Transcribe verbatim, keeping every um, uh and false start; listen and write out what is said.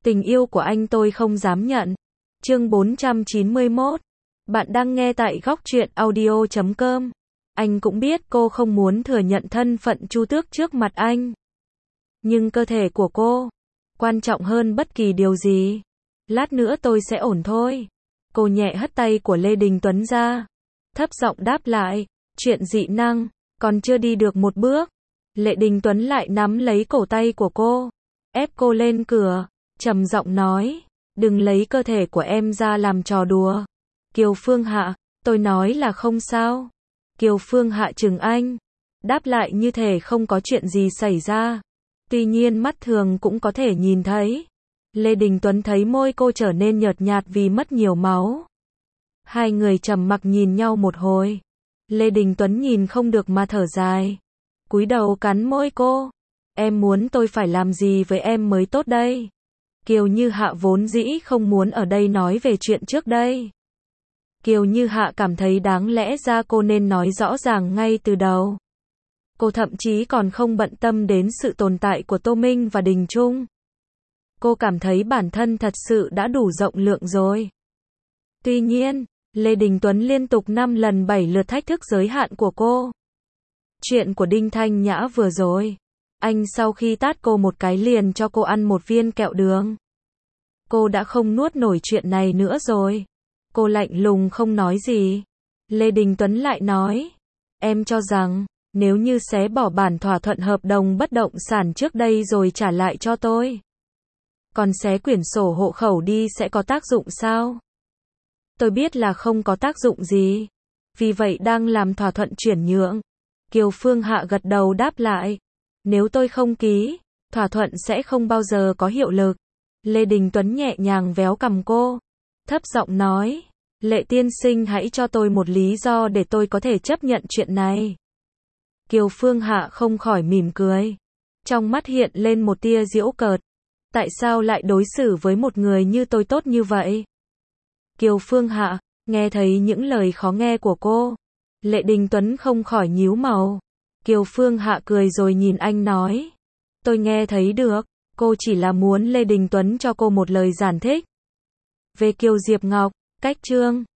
Tình yêu của anh tôi không dám nhận. Chương bốn trăm chín mươi mốt. Bạn đang nghe tại góc truyện audio chấm com. Anh cũng biết cô không muốn thừa nhận thân phận Chu Tước trước mặt anh. Nhưng cơ thể của cô quan trọng hơn bất kỳ điều gì. Lát nữa tôi sẽ ổn thôi. Cô nhẹ hất tay của Lê Đình Tuấn ra, thấp giọng đáp lại, chuyện dị năng, còn chưa đi được một bước. Lê Đình Tuấn lại nắm lấy cổ tay của cô, ép cô lên cửa, trầm giọng nói, đừng lấy cơ thể của em ra làm trò đùa. Kiều Phương Hạ, tôi nói là không sao. Kiều Phương Hạ trừng anh, đáp lại như thể không có chuyện gì xảy ra. Tuy nhiên mắt thường cũng có thể nhìn thấy. Lê Đình Tuấn thấy môi cô trở nên nhợt nhạt vì mất nhiều máu. Hai người trầm mặc nhìn nhau một hồi. Lê Đình Tuấn nhìn không được mà thở dài, cúi đầu cắn môi cô. Em muốn tôi phải làm gì với em mới tốt đây? Kiều Như Hạ vốn dĩ không muốn ở đây nói về chuyện trước đây. Kiều Như Hạ cảm thấy đáng lẽ ra cô nên nói rõ ràng ngay từ đầu. Cô thậm chí còn không bận tâm đến sự tồn tại của Tô Minh và Đình Trung. Cô cảm thấy bản thân thật sự đã đủ rộng lượng rồi. Tuy nhiên, Lê Đình Tuấn liên tục năm lần bảy lượt thách thức giới hạn của cô. Chuyện của Đinh Thanh Nhã vừa rồi, anh sau khi tát cô một cái liền cho cô ăn một viên kẹo đường. Cô đã không nuốt nổi chuyện này nữa rồi. Cô lạnh lùng không nói gì. Lê Đình Tuấn lại nói, em cho rằng, nếu như xé bỏ bản thỏa thuận hợp đồng bất động sản trước đây rồi trả lại cho tôi, còn xé quyển sổ hộ khẩu đi sẽ có tác dụng sao? Tôi biết là không có tác dụng gì. Vì vậy đang làm thỏa thuận chuyển nhượng. Kiều Phương Hạ gật đầu đáp lại. Nếu tôi không ký, thỏa thuận sẽ không bao giờ có hiệu lực. Lê Đình Tuấn nhẹ nhàng véo cằm cô, thấp giọng nói, Lệ tiên sinh hãy cho tôi một lý do để tôi có thể chấp nhận chuyện này. Kiều Phương Hạ không khỏi mỉm cười. Trong mắt hiện lên một tia giễu cợt. Tại sao lại đối xử với một người như tôi tốt như vậy? Kiều Phương Hạ, nghe thấy những lời khó nghe của cô. Lệ Đình Tuấn không khỏi nhíu mày. Kiều Phương Hạ cười rồi nhìn anh nói. Tôi nghe thấy được, cô chỉ là muốn Lê Đình Tuấn cho cô một lời giải thích. Về Kiều Diệp Ngọc, cách chương